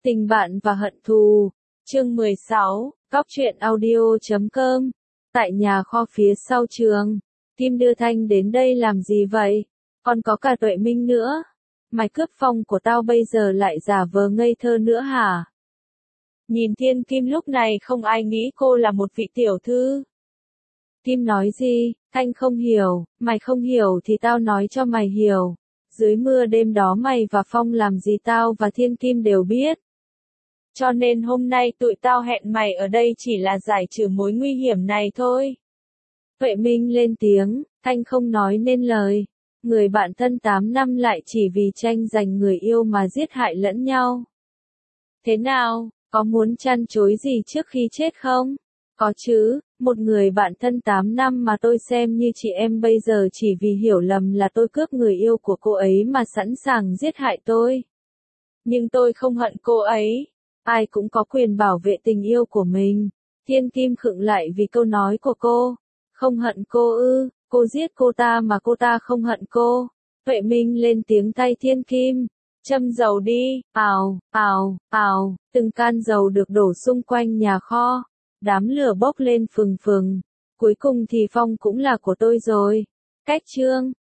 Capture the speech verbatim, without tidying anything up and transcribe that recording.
Tình bạn và hận thù. Chương mười sáu, Góc truyện audio chấm com. Tại nhà kho phía sau trường. Kim đưa Thanh đến đây làm gì vậy? Còn có cả Tuệ Minh nữa. Mày cướp Phong của tao bây giờ lại giả vờ ngây thơ nữa hả? Nhìn Thiên Kim lúc này không ai nghĩ cô là một vị tiểu thư. Kim nói gì? Thanh không hiểu. Mày không hiểu thì tao nói cho mày hiểu. Dưới mưa đêm đó mày và Phong làm gì tao và Thiên Kim đều biết. Cho nên hôm nay tụi tao hẹn mày ở đây chỉ là giải trừ mối nguy hiểm này thôi. Tuệ Minh lên tiếng, Thanh không nói nên lời. Người bạn thân tám năm lại chỉ vì tranh giành người yêu mà giết hại lẫn nhau. Thế nào, có muốn chăn chối gì trước khi chết không? Có chứ, một người bạn thân tám năm mà tôi xem như chị em bây giờ chỉ vì hiểu lầm là tôi cướp người yêu của cô ấy mà sẵn sàng giết hại tôi. Nhưng tôi không hận cô ấy. Ai cũng có quyền bảo vệ tình yêu của mình. Thiên Kim khựng lại vì câu nói của cô. Không hận cô ư, cô giết cô ta mà cô ta không hận cô. Tuệ Minh lên tiếng thay Thiên Kim. Châm dầu đi, ào, ào, ào, từng can dầu được đổ xung quanh nhà kho. Đám lửa bốc lên phừng phừng. Cuối cùng thì Phong cũng là của tôi rồi. Cách chương.